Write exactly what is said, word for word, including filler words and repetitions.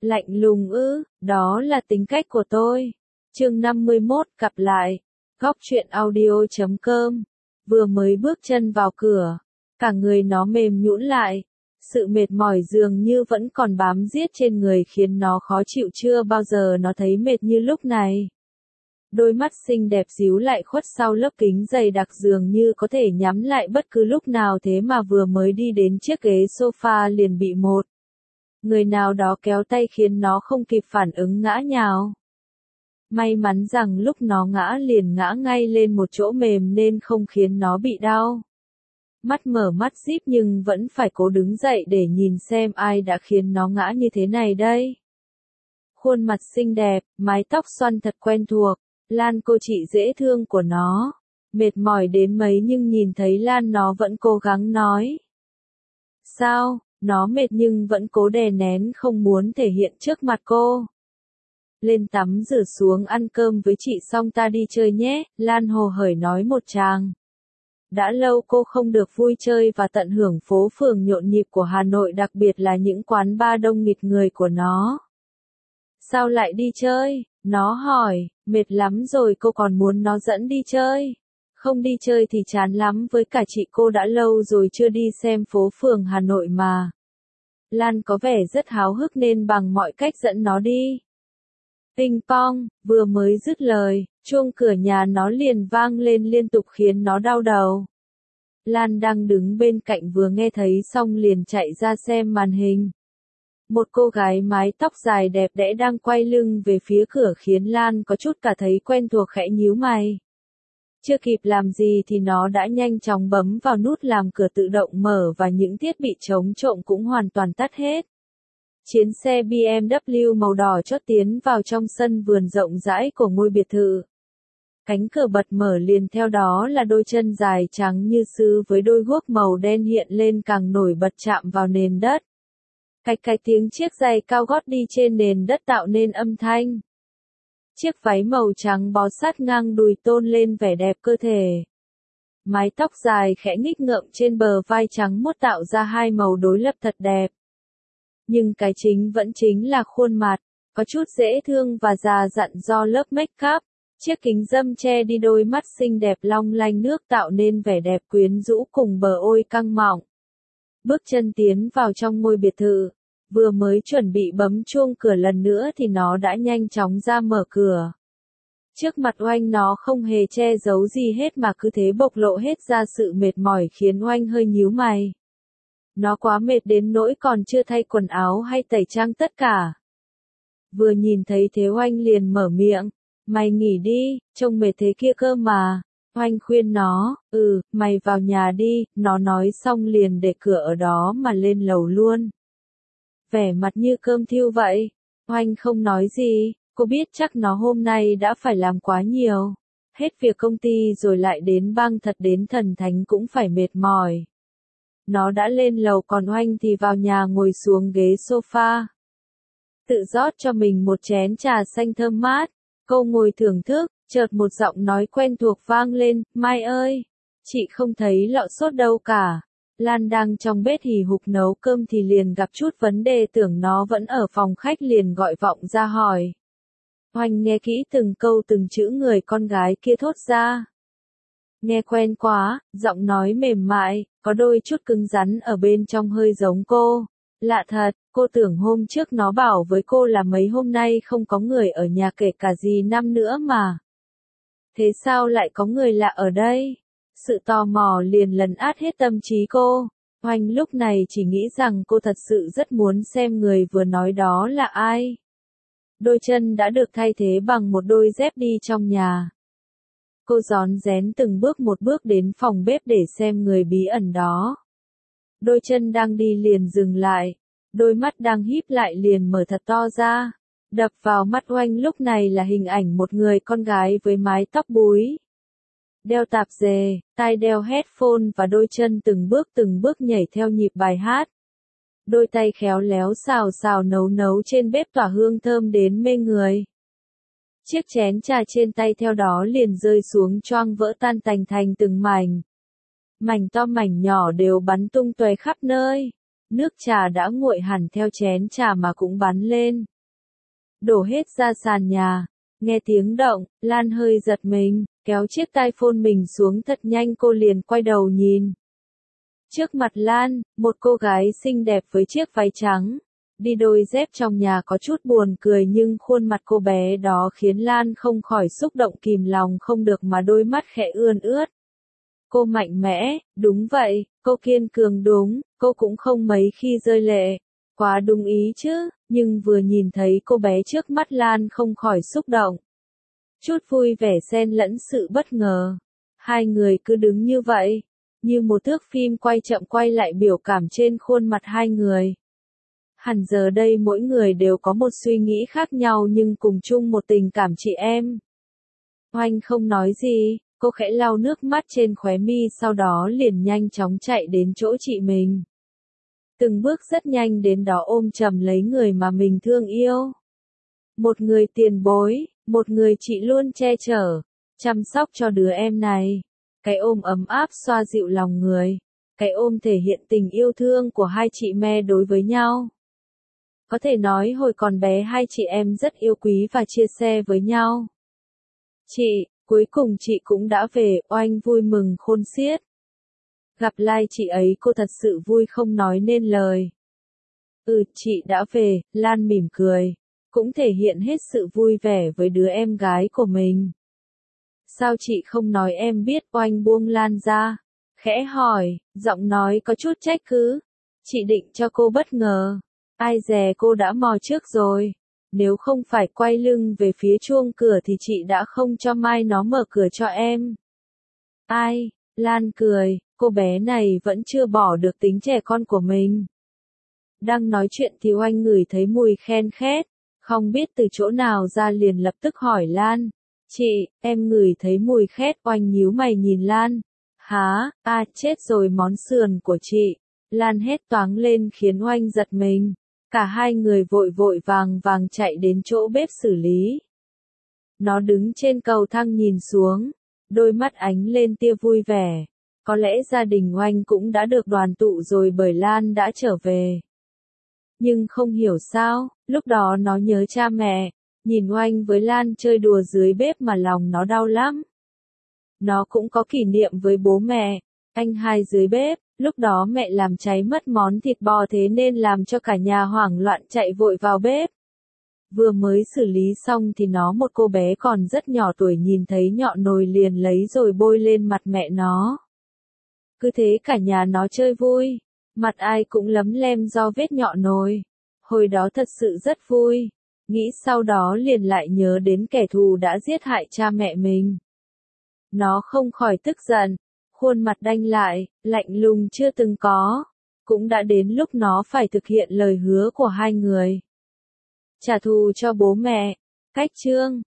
Lạnh lùng ư, đó là tính cách của tôi. Chương năm mươi mốt, gặp lại. Góc truyện audio chấm com. Vừa mới bước chân vào cửa, cả người nó mềm nhũn lại. Sự mệt mỏi dường như vẫn còn bám riết trên người khiến nó khó chịu, chưa bao giờ nó thấy mệt như lúc này. Đôi mắt xinh đẹp díu lại khuất sau lớp kính dày đặc dường như có thể nhắm lại bất cứ lúc nào, thế mà vừa mới đi đến chiếc ghế sofa liền bị một người nào đó kéo tay khiến nó không kịp phản ứng ngã nhào. May mắn rằng lúc nó ngã liền ngã ngay lên một chỗ mềm nên không khiến nó bị đau. Mắt mở mắt díp nhưng vẫn phải cố đứng dậy để nhìn xem ai đã khiến nó ngã như thế này đây. Khuôn mặt xinh đẹp, mái tóc xoăn thật quen thuộc, Lan cô chị dễ thương của nó. Mệt mỏi đến mấy nhưng nhìn thấy Lan nó vẫn cố gắng nói. Sao, nó mệt nhưng vẫn cố đè nén không muốn thể hiện trước mặt cô. Lên tắm rửa xuống ăn cơm với chị xong ta đi chơi nhé, Lan hồ hởi nói một tràng. Đã lâu cô không được vui chơi và tận hưởng phố phường nhộn nhịp của Hà Nội, đặc biệt là những quán bar đông nghịt người của nó. Sao lại đi chơi? Nó hỏi, mệt lắm rồi cô còn muốn nó dẫn đi chơi. Không đi chơi thì chán lắm, với cả chị cô đã lâu rồi chưa đi xem phố phường Hà Nội mà. Lan có vẻ rất háo hức nên bằng mọi cách dẫn nó đi. Ping pong, vừa mới dứt lời, chuông cửa nhà nó liền vang lên liên tục khiến nó đau đầu. Lan đang đứng bên cạnh vừa nghe thấy xong liền chạy ra xem màn hình. Một cô gái mái tóc dài đẹp đẽ đang quay lưng về phía cửa khiến Lan có chút cả thấy quen thuộc, khẽ nhíu mày. Chưa kịp làm gì thì nó đã nhanh chóng bấm vào nút làm cửa tự động mở và những thiết bị chống trộm cũng hoàn toàn tắt hết. Chiến xe bê em vê màu đỏ chót tiến vào trong sân vườn rộng rãi của ngôi biệt thự. Cánh cửa bật mở liền theo đó là đôi chân dài trắng như sứ với đôi guốc màu đen hiện lên càng nổi bật chạm vào nền đất. Cạch cạch tiếng chiếc giày cao gót đi trên nền đất tạo nên âm thanh. Chiếc váy màu trắng bó sát ngang đùi tôn lên vẻ đẹp cơ thể. Mái tóc dài khẽ nghích ngợm trên bờ vai trắng muốt tạo ra hai màu đối lập thật đẹp. Nhưng cái chính vẫn chính là khuôn mặt, có chút dễ thương và già dặn do lớp make up. Chiếc kính râm che đi đôi mắt xinh đẹp long lanh nước tạo nên vẻ đẹp quyến rũ cùng bờ ôi căng mọng. Bước chân tiến vào trong ngôi biệt thự, vừa mới chuẩn bị bấm chuông cửa lần nữa thì nó đã nhanh chóng ra mở cửa. Trước mặt Oanh nó không hề che giấu gì hết mà cứ thế bộc lộ hết ra sự mệt mỏi khiến Oanh hơi nhíu mày. Nó quá mệt đến nỗi còn chưa thay quần áo hay tẩy trang tất cả. Vừa nhìn thấy thế Oanh liền mở miệng, mày nghỉ đi, trông mệt thế kia cơ mà. Oanh khuyên nó, ừ, mày vào nhà đi, nó nói xong liền để cửa ở đó mà lên lầu luôn. Vẻ mặt như cơm thiêu vậy. Oanh không nói gì, cô biết chắc nó hôm nay đã phải làm quá nhiều. Hết việc công ty rồi lại đến bang, thật đến thần thánh cũng phải mệt mỏi. Nó đã lên lầu còn Oanh thì vào nhà ngồi xuống ghế sofa. Tự rót cho mình một chén trà xanh thơm mát. Cô ngồi thưởng thức, chợt một giọng nói quen thuộc vang lên, Mai ơi, chị không thấy lọ sốt đâu cả. Lan đang trong bếp hì hục nấu cơm thì liền gặp chút vấn đề, tưởng nó vẫn ở phòng khách liền gọi vọng ra hỏi. Oanh nghe kỹ từng câu từng chữ người con gái kia thốt ra. Nghe quen quá, giọng nói mềm mại, có đôi chút cứng rắn ở bên trong hơi giống cô. Lạ thật, cô tưởng hôm trước nó bảo với cô là mấy hôm nay không có người ở nhà kể cả dì Năm nữa mà. Thế sao lại có người lạ ở đây? Sự tò mò liền lấn át hết tâm trí cô. Oanh lúc này chỉ nghĩ rằng cô thật sự rất muốn xem người vừa nói đó là ai. Đôi chân đã được thay thế bằng một đôi dép đi trong nhà. Cô rón rén từng bước một bước đến phòng bếp để xem người bí ẩn đó. Đôi chân đang đi liền dừng lại, đôi mắt đang híp lại liền mở thật to ra. Đập vào mắt Oanh lúc này là hình ảnh một người con gái với mái tóc búi, đeo tạp dề, tai đeo headphone và đôi chân từng bước từng bước nhảy theo nhịp bài hát. Đôi tay khéo léo xào xào nấu nấu trên bếp tỏa hương thơm đến mê người. Chiếc chén trà trên tay theo đó liền rơi xuống choang vỡ tan tành thành từng mảnh. Mảnh to mảnh nhỏ đều bắn tung tóe khắp nơi. Nước trà đã nguội hẳn theo chén trà mà cũng bắn lên. đổ hết ra sàn nhà. Nghe tiếng động, Lan hơi giật mình, kéo chiếc tai phone mình xuống thật nhanh, cô liền quay đầu nhìn. Trước mặt Lan, một cô gái xinh đẹp với chiếc váy trắng, đi đôi dép trong nhà có chút buồn cười, nhưng khuôn mặt cô bé đó khiến Lan không khỏi xúc động kìm lòng không được mà đôi mắt khẽ ươn ướt. Cô mạnh mẽ, đúng vậy, cô kiên cường đúng, cô cũng không mấy khi rơi lệ. Quá đúng ý chứ, nhưng vừa nhìn thấy cô bé trước mắt Lan không khỏi xúc động. Chút vui vẻ xen lẫn sự bất ngờ. Hai người cứ đứng như vậy, như một thước phim quay chậm quay lại biểu cảm trên khuôn mặt hai người. Hẳn giờ đây mỗi người đều có một suy nghĩ khác nhau nhưng cùng chung một tình cảm chị em. Oanh không nói gì, cô khẽ lau nước mắt trên khóe mi, sau đó liền nhanh chóng chạy đến chỗ chị mình. Từng bước rất nhanh đến đó ôm chầm lấy người mà mình thương yêu. Một người tiền bối, một người chị luôn che chở, chăm sóc cho đứa em này. Cái ôm ấm áp xoa dịu lòng người. Cái ôm thể hiện tình yêu thương của hai chị me đối với nhau. Có thể nói hồi còn bé hai chị em rất yêu quý và chia sẻ với nhau. Chị, cuối cùng chị cũng đã về, Oanh vui mừng khôn xiết. Gặp lại chị ấy cô thật sự vui không nói nên lời. Ừ, chị đã về, Lan mỉm cười, cũng thể hiện hết sự vui vẻ với đứa em gái của mình. Sao chị không nói em biết? Oanh buông Lan ra, khẽ hỏi, giọng nói có chút trách cứ. Chị định cho cô bất ngờ. Ai dè cô đã mò trước rồi. Nếu không phải quay lưng về phía chuông cửa thì chị đã không cho Mai nó mở cửa cho em. Ai? Lan cười, cô bé này vẫn chưa bỏ được tính trẻ con của mình. Đang nói chuyện thì Oanh ngửi thấy mùi khen khét, không biết từ chỗ nào ra liền lập tức hỏi Lan. Chị, em ngửi thấy mùi khét. Oanh nhíu mày nhìn Lan. Hả? À, chết rồi, món sườn của chị. Lan hét toáng lên khiến Oanh giật mình. Cả hai người vội vội vàng vàng chạy đến chỗ bếp xử lý. Nó đứng trên cầu thang nhìn xuống, đôi mắt ánh lên tia vui vẻ. Có lẽ gia đình Oanh cũng đã được đoàn tụ rồi bởi Lan đã trở về. Nhưng không hiểu sao, lúc đó nó nhớ cha mẹ, nhìn Oanh với Lan chơi đùa dưới bếp mà lòng nó đau lắm. Nó cũng có kỷ niệm với bố mẹ, anh hai dưới bếp, lúc đó mẹ làm cháy mất món thịt bò thế nên làm cho cả nhà hoảng loạn chạy vội vào bếp. Vừa mới xử lý xong thì nó một cô bé còn rất nhỏ tuổi nhìn thấy nhọn nồi liền lấy rồi bôi lên mặt mẹ nó. Cứ thế cả nhà nó chơi vui, mặt ai cũng lấm lem do vết nhọn nồi. Hồi đó thật sự rất vui, nghĩ sau đó liền lại nhớ đến kẻ thù đã giết hại cha mẹ mình. Nó không khỏi tức giận, khuôn mặt đanh lại, lạnh lùng chưa từng có. Cũng đã đến lúc nó phải thực hiện lời hứa của hai người. Trả thù cho bố mẹ. Cách chương